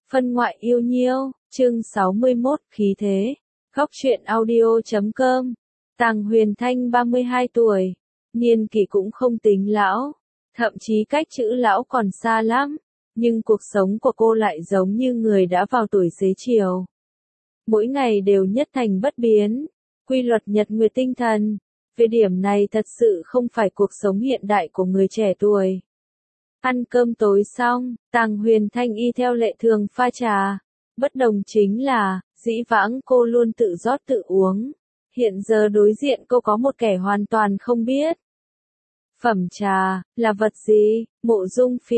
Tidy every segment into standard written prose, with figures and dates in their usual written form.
Phân ngoại yêu nhiêu, chương 61, khí thế. Góc truyện audio.com. Tàng Huyền Thanh 32 tuổi, niên kỷ cũng không tính lão, thậm chí cách chữ lão còn xa lắm, nhưng cuộc sống của cô lại giống như người đã vào tuổi xế chiều. Mỗi ngày đều nhất thành bất biến, quy luật nhật nguyệt tinh thần. Về điểm này thật sự không phải cuộc sống hiện đại của người trẻ tuổi. Ăn cơm tối xong, Tàng Huyền Thanh y theo lệ thường pha trà. Bất đồng chính là, dĩ vãng cô luôn tự rót tự uống. Hiện giờ đối diện cô có một kẻ hoàn toàn không biết. Phẩm trà, là vật gì? Mộ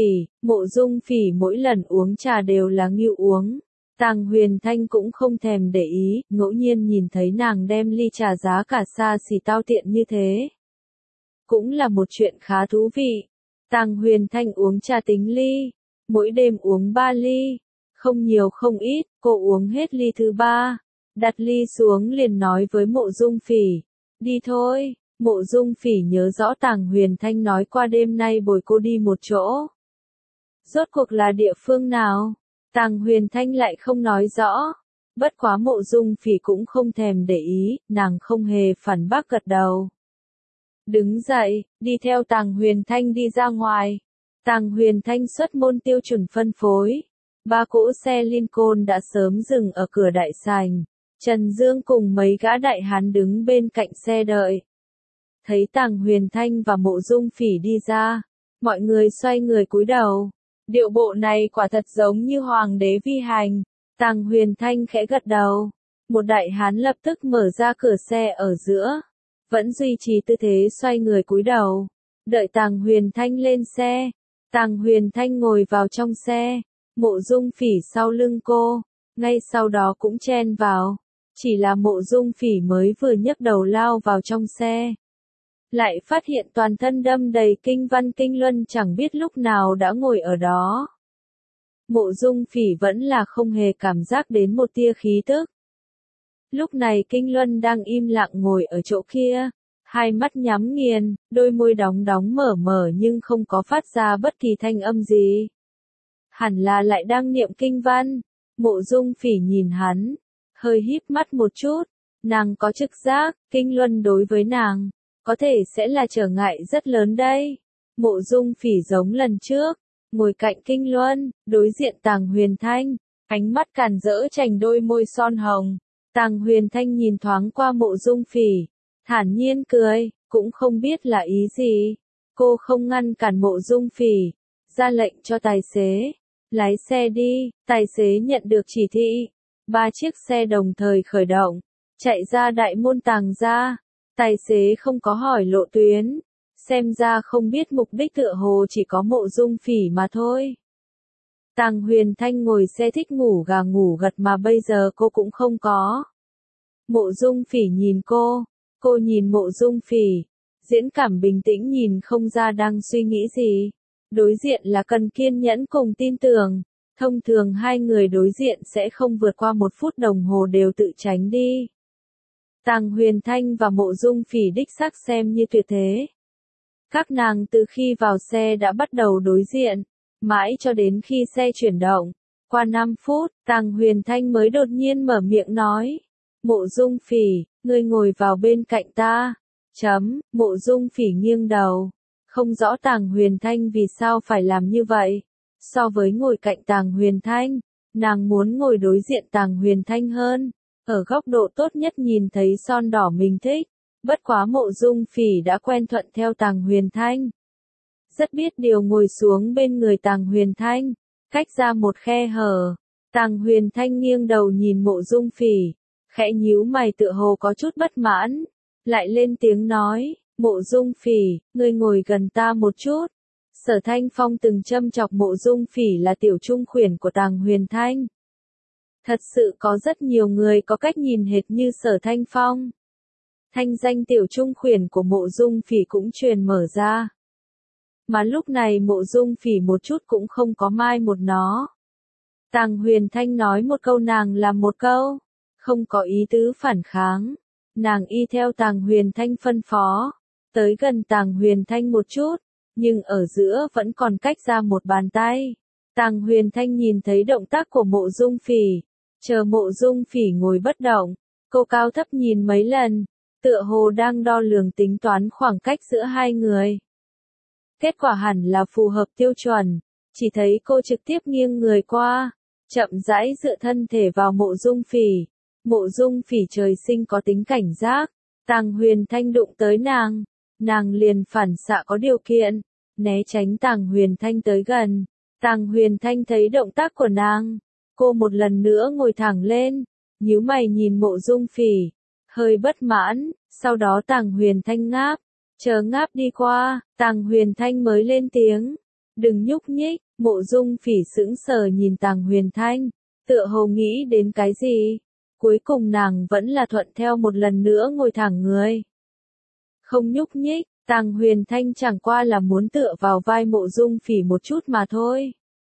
Dung Phỉ mỗi lần uống trà đều là nghêu uống. Tàng Huyền Thanh cũng không thèm để ý, ngẫu nhiên nhìn thấy nàng đem ly trà giá cả xa xỉ tao tiện như thế. Cũng là một chuyện khá thú vị. Tàng Huyền Thanh uống trà tính ly, mỗi đêm uống 3 ly, không nhiều không ít, cô uống hết ly thứ 3, đặt ly xuống liền nói với Mộ Dung Phỉ, đi thôi. Mộ Dung Phỉ nhớ rõ Tàng Huyền Thanh nói qua đêm nay bồi cô đi một chỗ. Rốt cuộc là địa phương nào? Tàng Huyền Thanh lại không nói rõ. Bất quá Mộ Dung Phỉ cũng không thèm để ý, nàng không hề phản bác gật đầu. Đứng dậy, đi theo Tàng Huyền Thanh đi ra ngoài. Tàng Huyền Thanh xuất môn tiêu chuẩn phân phối. 3 cỗ xe Lincoln đã sớm dừng ở cửa đại sảnh. Trần Dương cùng mấy gã đại hán đứng bên cạnh xe đợi. Thấy Tàng Huyền Thanh và Mộ Dung Phỉ đi ra, mọi người xoay người cúi đầu. Điệu bộ này quả thật giống như hoàng đế vi hành. Tàng Huyền Thanh khẽ gật đầu. Một đại hán lập tức mở ra cửa xe ở giữa. Vẫn duy trì tư thế xoay người cúi đầu. Đợi Tàng Huyền Thanh lên xe. Tàng Huyền Thanh ngồi vào trong xe. Mộ Dung Phỉ sau lưng cô. Ngay sau đó cũng chen vào. Chỉ là Mộ Dung Phỉ mới vừa nhấc đầu lao vào trong xe. Lại phát hiện toàn thân đâm đầy kinh văn kinh luân chẳng biết lúc nào đã ngồi ở đó. Mộ Dung Phỉ vẫn là không hề cảm giác đến một tia khí tức. Lúc này Kinh Luân đang im lặng ngồi ở chỗ kia, hai mắt nhắm nghiền, đôi môi đóng đóng mở mở nhưng không có phát ra bất kỳ thanh âm gì. Hẳn là lại đang niệm kinh văn. Mộ Dung Phỉ nhìn hắn, hơi híp mắt một chút, nàng có trực giác, Kinh Luân đối với nàng, có thể sẽ là trở ngại rất lớn đây. Mộ Dung Phỉ giống lần trước, ngồi cạnh Kinh Luân, đối diện Tàng Huyền Thanh, ánh mắt càn rỡ chành đôi môi son hồng. Tàng Huyền Thanh nhìn thoáng qua Mộ Dung Phỉ, thản nhiên cười, cũng không biết là ý gì. Cô không ngăn cản Mộ Dung Phỉ, ra lệnh cho tài xế, lái xe đi. Tài xế nhận được chỉ thị, 3 chiếc xe đồng thời khởi động, chạy ra đại môn Tàng gia. Tài xế không có hỏi lộ tuyến, xem ra không biết mục đích tựa hồ chỉ có Mộ Dung Phỉ mà thôi. Tàng Huyền Thanh ngồi xe thích ngủ gà ngủ gật mà bây giờ cô cũng không có. Mộ Dung Phỉ nhìn cô nhìn Mộ Dung Phỉ, diễn cảm bình tĩnh nhìn không ra đang suy nghĩ gì. Đối diện là cần kiên nhẫn cùng tin tưởng, thông thường hai người đối diện sẽ không vượt qua 1 phút đồng hồ đều tự tránh đi. Tàng Huyền Thanh và Mộ Dung Phỉ đích xác xem như tuyệt thế. Các nàng từ khi vào xe đã bắt đầu đối diện, mãi cho đến khi xe chuyển động. Qua 5 phút, Tàng Huyền Thanh mới đột nhiên mở miệng nói. Mộ Dung Phỉ, ngươi ngồi vào bên cạnh ta. Mộ Dung Phỉ nghiêng đầu. Không rõ Tàng Huyền Thanh vì sao phải làm như vậy. So với ngồi cạnh Tàng Huyền Thanh, nàng muốn ngồi đối diện Tàng Huyền Thanh hơn. Ở góc độ tốt nhất nhìn thấy son đỏ mình thích. Bất quá Mộ Dung Phỉ đã quen thuận theo Tàng Huyền Thanh. Rất biết điều ngồi xuống bên người Tàng Huyền Thanh, cách ra một khe hở. Tàng Huyền Thanh nghiêng đầu nhìn Mộ Dung Phỉ, khẽ nhíu mày tựa hồ có chút bất mãn, lại lên tiếng nói, Mộ Dung Phỉ, ngươi ngồi gần ta một chút. Sở Thanh Phong từng châm chọc Mộ Dung Phỉ là tiểu trung khuyển của Tàng Huyền Thanh. Thật sự có rất nhiều người có cách nhìn hệt như Sở Thanh Phong. Thanh danh tiểu trung khuyển của Mộ Dung Phỉ cũng truyền mở ra. Mà lúc này Mộ Dung Phỉ một chút cũng không có mai một nó. Tàng Huyền Thanh nói một câu nàng làm một câu, không có ý tứ phản kháng. Nàng y theo Tàng Huyền Thanh phân phó, tới gần Tàng Huyền Thanh một chút, nhưng ở giữa vẫn còn cách ra một bàn tay. Tàng Huyền Thanh nhìn thấy động tác của Mộ Dung Phỉ, chờ Mộ Dung Phỉ ngồi bất động, cô cao thấp nhìn mấy lần, tựa hồ đang đo lường tính toán khoảng cách giữa hai người. Kết quả hẳn là phù hợp tiêu chuẩn, chỉ thấy cô trực tiếp nghiêng người qua, chậm rãi dựa thân thể vào Mộ Dung Phỉ. Mộ Dung Phỉ trời sinh có tính cảnh giác, Tàng Huyền Thanh đụng tới nàng liền phản xạ có điều kiện, né tránh Tàng Huyền Thanh tới gần. Tàng Huyền Thanh thấy động tác của nàng, cô một lần nữa ngồi thẳng lên, nhíu mày nhìn Mộ Dung Phỉ, hơi bất mãn, sau đó Tàng Huyền Thanh ngáp, chờ ngáp đi qua, Tàng Huyền Thanh mới lên tiếng, đừng nhúc nhích. Mộ Dung Phỉ sững sờ nhìn Tàng Huyền Thanh, tựa hồ nghĩ đến cái gì, cuối cùng nàng vẫn là thuận theo một lần nữa ngồi thẳng người. Không nhúc nhích, Tàng Huyền Thanh chẳng qua là muốn tựa vào vai Mộ Dung Phỉ một chút mà thôi.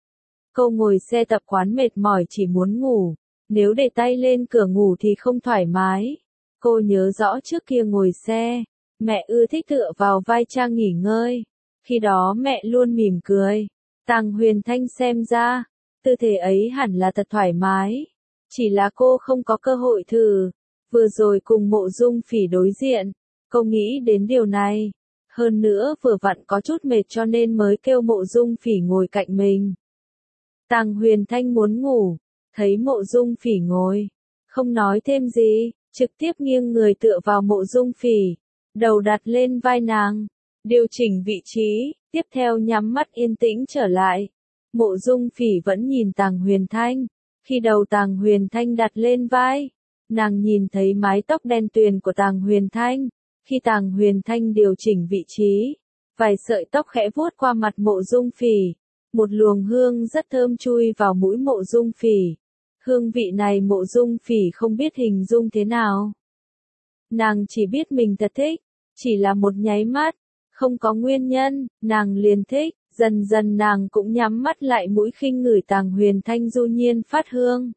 Cô ngồi xe tập quán mệt mỏi chỉ muốn ngủ, nếu để tay lên cửa ngủ thì không thoải mái. Cô nhớ rõ trước kia ngồi xe, mẹ ưa thích tựa vào vai cha nghỉ ngơi, khi đó mẹ luôn mỉm cười. Tàng Huyền Thanh xem ra, tư thế ấy hẳn là thật thoải mái, chỉ là cô không có cơ hội thử. Vừa rồi cùng Mộ Dung Phỉ đối diện, cô nghĩ đến điều này, hơn nữa vừa vặn có chút mệt cho nên mới kêu Mộ Dung Phỉ ngồi cạnh mình. Tàng Huyền Thanh muốn ngủ, thấy Mộ Dung Phỉ ngồi, không nói thêm gì, trực tiếp nghiêng người tựa vào Mộ Dung Phỉ, đầu đặt lên vai nàng, điều chỉnh vị trí, tiếp theo nhắm mắt yên tĩnh trở lại. Mộ Dung Phỉ vẫn nhìn Tàng Huyền Thanh, khi đầu Tàng Huyền Thanh đặt lên vai, nàng nhìn thấy mái tóc đen tuyền của Tàng Huyền Thanh, khi Tàng Huyền Thanh điều chỉnh vị trí, vài sợi tóc khẽ vuốt qua mặt Mộ Dung Phỉ, một luồng hương rất thơm chui vào mũi Mộ Dung Phỉ. Hương vị này Mộ Dung Phỉ không biết hình dung thế nào. Nàng chỉ biết mình thật thích, chỉ là một nháy mắt, không có nguyên nhân, nàng liền thích, dần dần nàng cũng nhắm mắt lại mũi khinh ngửi Tàng Huyền Thanh du nhiên phát hương.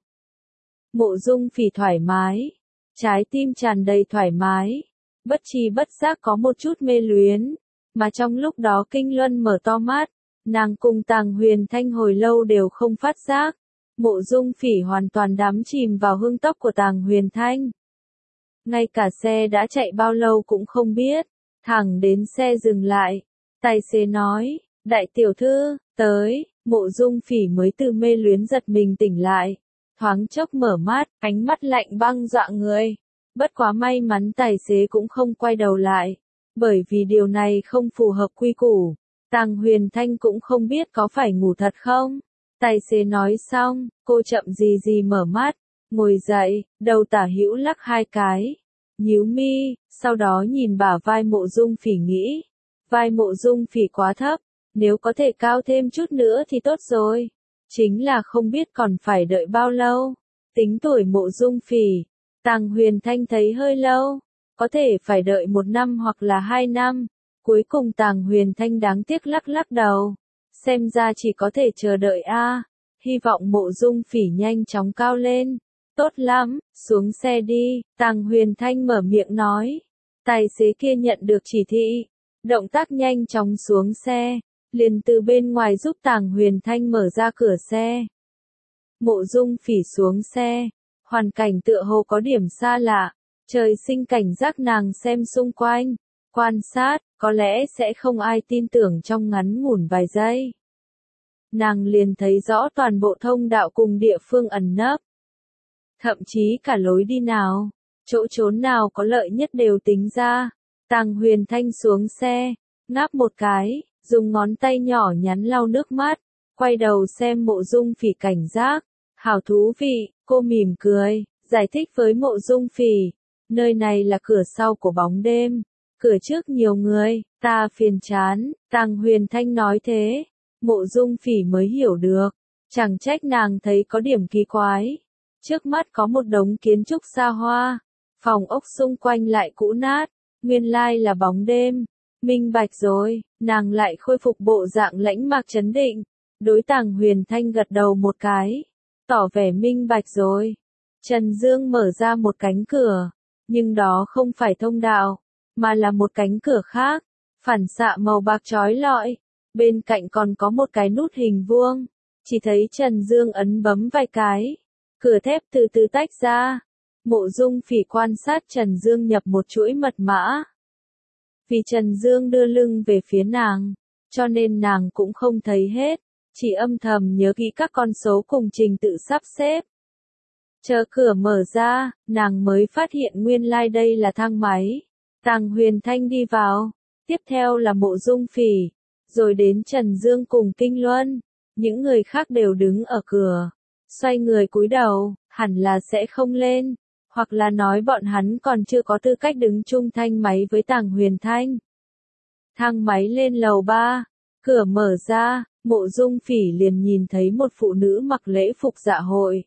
Mộ Dung Phỉ thoải mái, trái tim tràn đầy thoải mái, bất tri bất giác có một chút mê luyến, mà trong lúc đó Kinh Luân mở to mắt, nàng cùng Tàng Huyền Thanh hồi lâu đều không phát giác. Mộ Dung Phỉ hoàn toàn đắm chìm vào hương tóc của Tàng Huyền Thanh. Ngay cả xe đã chạy bao lâu cũng không biết, thẳng đến xe dừng lại, tài xế nói, đại tiểu thư, tới, Mộ Dung Phỉ mới từ mê luyến giật mình tỉnh lại, thoáng chốc mở mắt, ánh mắt lạnh băng dọa người. Bất quá may mắn tài xế cũng không quay đầu lại, bởi vì điều này không phù hợp quy củ. Tàng Huyền Thanh cũng không biết có phải ngủ thật không. Tài xế nói xong, cô chậm gì gì mở mắt, ngồi dậy, đầu tả hữu lắc hai cái, nhíu mi, sau đó nhìn bả vai Mộ Dung Phỉ nghĩ, vai Mộ Dung Phỉ quá thấp, nếu có thể cao thêm chút nữa thì tốt rồi. Chính là không biết còn phải đợi bao lâu. Tính tuổi Mộ Dung Phỉ, Tàng Huyền Thanh thấy hơi lâu, có thể phải đợi 1 năm hoặc là 2 năm. Cuối cùng Tàng Huyền Thanh đáng tiếc lắc lắc đầu. Xem ra chỉ có thể chờ đợi a. Hy vọng Mộ Dung Phỉ nhanh chóng cao lên. Tốt lắm, xuống xe đi, Tàng Huyền Thanh mở miệng nói. Tài xế kia nhận được chỉ thị, động tác nhanh chóng xuống xe, liền từ bên ngoài giúp Tàng Huyền Thanh mở ra cửa xe. Mộ Dung Phỉ xuống xe, hoàn cảnh tựa hồ có điểm xa lạ, trời sinh cảnh giác nàng xem xung quanh, quan sát, có lẽ sẽ không ai tin tưởng trong ngắn ngủn vài giây. Nàng liền thấy rõ toàn bộ thông đạo cùng địa phương ẩn nấp. Thậm chí cả lối đi nào, chỗ trốn nào có lợi nhất đều tính ra. Tàng Huyền Thanh xuống xe, ngáp một cái, dùng ngón tay nhỏ nhắn lau nước mắt, quay đầu xem Mộ Dung Phỉ cảnh giác. Hảo thú vị, cô mỉm cười, giải thích với Mộ Dung Phỉ. Nơi này là cửa sau của bóng đêm, cửa trước nhiều người, ta phiền chán. Tàng Huyền Thanh nói thế, Mộ Dung Phỉ mới hiểu được, chẳng trách nàng thấy có điểm kỳ quái. Trước mắt có một đống kiến trúc xa hoa, phòng ốc xung quanh lại cũ nát, nguyên lai là bóng đêm. Minh bạch rồi, nàng lại khôi phục bộ dạng lãnh mạc trấn định, đối Tàng Huyền Thanh gật đầu một cái, tỏ vẻ minh bạch rồi. Trần Dương mở ra một cánh cửa, nhưng đó không phải thông đạo, mà là một cánh cửa khác, phản xạ màu bạc chói lọi, bên cạnh còn có một cái nút hình vuông, Chỉ thấy Trần Dương ấn bấm vài cái, cửa thép từ từ tách ra. Mộ Dung Phỉ quan sát Trần Dương nhập một chuỗi mật mã. Vì Trần Dương đưa lưng về phía nàng, cho nên nàng cũng không thấy hết, chỉ âm thầm nhớ kỹ các con số cùng trình tự sắp xếp. Chờ cửa mở ra, nàng mới phát hiện nguyên lai đây là thang máy. Tàng Huyền Thanh đi vào, tiếp theo là Mộ Dung Phỉ, rồi đến Trần Dương cùng Kinh Luân, những người khác đều đứng ở cửa, xoay người cúi đầu, hẳn là sẽ không lên, hoặc là nói bọn hắn còn chưa có tư cách đứng chung thang máy với Tàng Huyền Thanh. Thang máy lên lầu 3, cửa mở ra, Mộ Dung Phỉ liền nhìn thấy một phụ nữ mặc lễ phục dạ hội.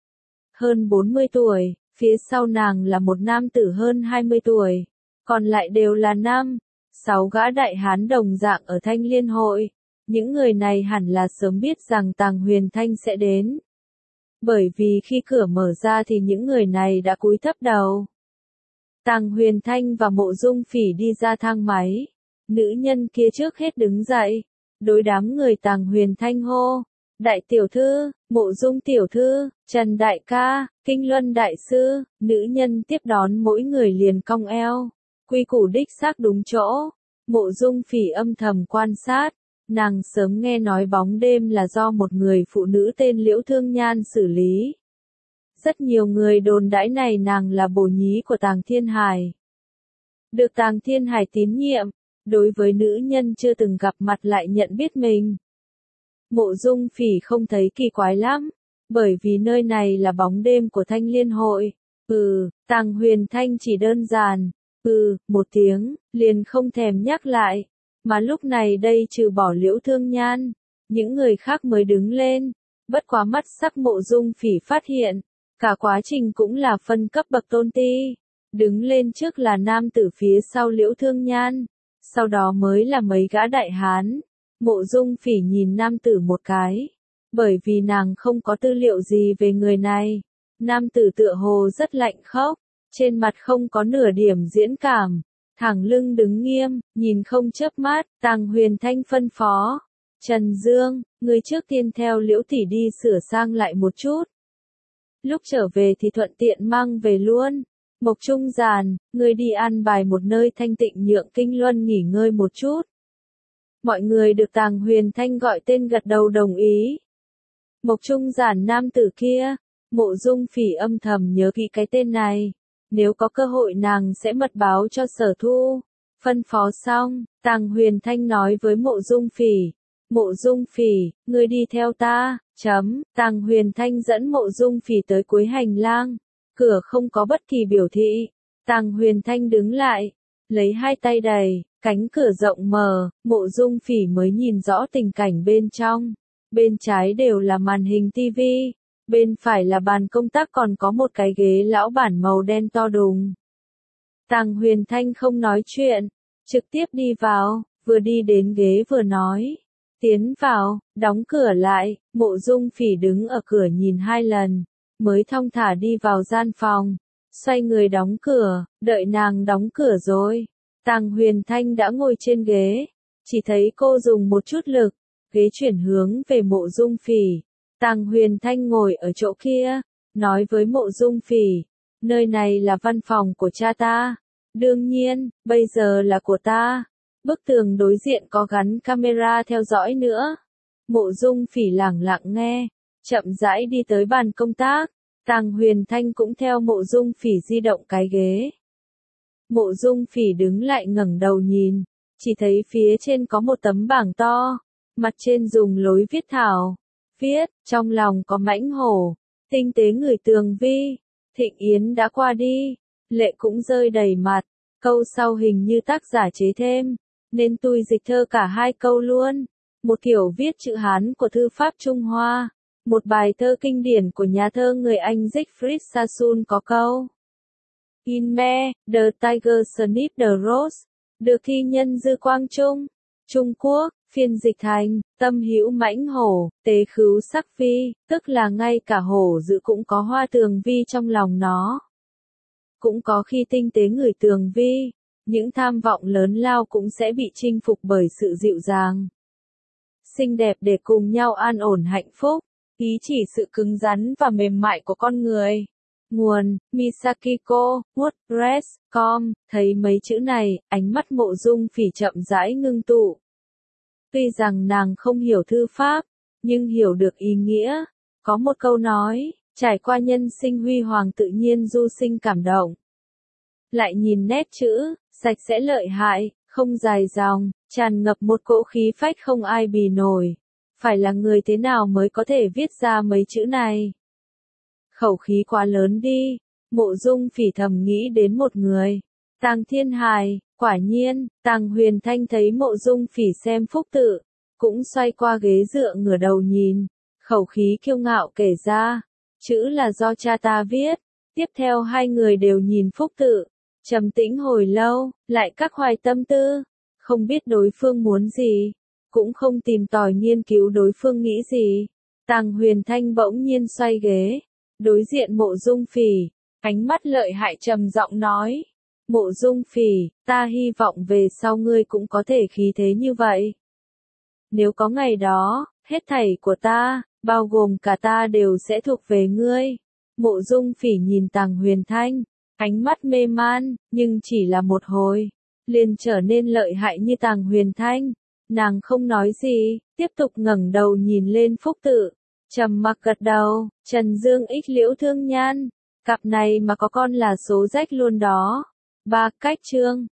Hơn 40 tuổi, phía sau nàng là một nam tử hơn 20 tuổi, còn lại đều là nam, 6 gã đại hán đồng dạng ở Thanh Liên hội. Những người này hẳn là sớm biết rằng Tàng Huyền Thanh sẽ đến. Bởi vì khi cửa mở ra thì những người này đã cúi thấp đầu. Tàng Huyền Thanh và Mộ Dung Phỉ đi ra thang máy. Nữ nhân kia trước hết đứng dậy, đối đám người Tàng Huyền Thanh hô. Đại tiểu thư, Mộ Dung tiểu thư, Trần đại ca, Kinh Luân đại sư, nữ nhân tiếp đón mỗi người liền cong eo. Quy củ đích xác đúng chỗ. Mộ Dung Phỉ âm thầm quan sát. Nàng sớm nghe nói bóng đêm là do một người phụ nữ tên Liễu Thương Nhan xử lý. Rất nhiều người đồn đãi này nàng là bồ nhí của Tàng Thiên Hải. Được Tàng Thiên Hải tín nhiệm, đối với nữ nhân chưa từng gặp mặt lại nhận biết mình. Mộ Dung Phỉ không thấy kỳ quái lắm, bởi vì nơi này là bóng đêm của Thanh Liên hội. Tàng Huyền Thanh chỉ đơn giản, một tiếng, liền không thèm nhắc lại. Mà lúc này đây trừ bỏ Liễu Thương Nhan, những người khác mới đứng lên, bất quá mắt sắc Mộ Dung Phỉ phát hiện, cả quá trình cũng là phân cấp bậc tôn ti, đứng lên trước là nam tử phía sau Liễu Thương Nhan, sau đó mới là mấy gã đại hán. Mộ Dung Phỉ nhìn nam tử một cái, bởi vì nàng không có tư liệu gì về người này, nam tử tựa hồ rất lạnh khốc, trên mặt không có nửa điểm diễn cảm. Thẳng lưng đứng nghiêm, nhìn không chớp mắt, Tàng Huyền Thanh phân phó. Trần Dương, người trước tiên theo Liễu tỷ đi sửa sang lại một chút. Lúc trở về thì thuận tiện mang về luôn. Mộc Trung Giàn, người đi ăn bài một nơi thanh tịnh nhượng Kinh Luân nghỉ ngơi một chút. Mọi người được Tàng Huyền Thanh gọi tên gật đầu đồng ý. Mộc Trung Giản nam tử kia, Mộ Dung Phỉ âm thầm nhớ kỹ cái tên này. Nếu có cơ hội nàng sẽ mật báo cho Sở Thu. Phân phó xong, Tàng Huyền Thanh nói với Mộ Dung Phỉ. Mộ Dung Phỉ, ngươi đi theo ta, Tàng Huyền Thanh dẫn Mộ Dung Phỉ tới cuối hành lang. Cửa không có bất kỳ biểu thị. Tàng Huyền Thanh đứng lại, lấy hai tay đẩy, cánh cửa rộng mở, Mộ Dung Phỉ mới nhìn rõ tình cảnh bên trong. Bên trái đều là màn hình TV. Bên phải là bàn công tác còn có một cái ghế lão bản màu đen to đùng. Tàng Huyền Thanh không nói chuyện, trực tiếp đi vào, vừa đi đến ghế vừa nói. Tiến vào, đóng cửa lại, Mộ Dung Phỉ đứng ở cửa nhìn 2 lần, mới thong thả đi vào gian phòng, xoay người đóng cửa, đợi nàng đóng cửa rồi. Tàng Huyền Thanh đã ngồi trên ghế, chỉ thấy cô dùng một chút lực, ghế chuyển hướng về Mộ Dung Phỉ. Tàng Huyền Thanh ngồi ở chỗ kia, nói với Mộ Dung Phỉ, nơi này là văn phòng của cha ta, đương nhiên, bây giờ là của ta. Bức tường đối diện có gắn camera theo dõi nữa. Mộ Dung Phỉ lẳng lặng nghe, chậm rãi đi tới bàn công tác, Tàng Huyền Thanh cũng theo Mộ Dung Phỉ di động cái ghế. Mộ Dung Phỉ đứng lại ngẩng đầu nhìn, chỉ thấy phía trên có một tấm bảng to, mặt trên dùng lối viết thảo. Viết, trong lòng có mãnh hổ, tinh tế ngửi tường vi, Thịnh Yến đã qua đi, lệ cũng rơi đầy mặt, câu sau hình như tác giả chế thêm, nên tui dịch thơ cả 2 câu luôn, một kiểu viết chữ Hán của thư pháp Trung Hoa, một bài thơ kinh điển của nhà thơ người Anh Siegfried Sassoon có câu. In me, the tiger sniffed the rose, được thi nhân Dư Quang Trung, Trung Quốc. Phiên dịch thành, tâm hữu mãnh hổ, tế khứu sắc vi, tức là ngay cả hổ dữ cũng có hoa tường vi trong lòng nó. Cũng có khi tinh tế ngửi tường vi, những tham vọng lớn lao cũng sẽ bị chinh phục bởi sự dịu dàng. xinh đẹp để cùng nhau an ổn hạnh phúc. Ý chỉ sự cứng rắn và mềm mại của con người. Nguồn, Misakiko, WordPress.com, thấy mấy chữ này, ánh mắt Mộ Dung Phỉ chậm rãi ngưng tụ. Tuy rằng nàng không hiểu thư pháp, nhưng hiểu được ý nghĩa. Có một câu nói, trải qua nhân sinh huy hoàng tự nhiên du sinh cảm động. Lại nhìn nét chữ, sạch sẽ lợi hại, không dài dòng, tràn ngập một cỗ khí phách không ai bì nổi. Phải là người thế nào mới có thể viết ra mấy chữ này? Khẩu khí quá lớn đi, Mộ Dung Phỉ thầm nghĩ đến một người. Tàng Thiên Hài, quả nhiên, Tàng Huyền Thanh thấy Mộ Dung Phỉ xem phúc tự, cũng xoay qua ghế dựa ngửa đầu nhìn, khẩu khí kiêu ngạo kể ra, chữ là do cha ta viết. Tiếp theo hai người đều nhìn phúc tự, trầm tĩnh hồi lâu, lại các hoài tâm tư, không biết đối phương muốn gì, cũng không tìm tòi nghiên cứu đối phương nghĩ gì. Tàng Huyền Thanh bỗng nhiên xoay ghế, đối diện Mộ Dung Phỉ, ánh mắt lợi hại trầm giọng nói, Mộ Dung Phỉ, ta hy vọng về sau ngươi cũng có thể khí thế như vậy. Nếu có ngày đó, hết thảy của ta, bao gồm cả ta đều sẽ thuộc về ngươi. Mộ Dung Phỉ nhìn Tàng Huyền Thanh, ánh mắt mê man, nhưng chỉ là một hồi, liền trở nên lợi hại như Tàng Huyền Thanh. Nàng không nói gì, tiếp tục ngẩng đầu nhìn lên phúc tự, trầm mặc gật đầu, Trần Dương Ích Liễu Thương Nhan, cặp này mà có con là số rách luôn đó. Cách chương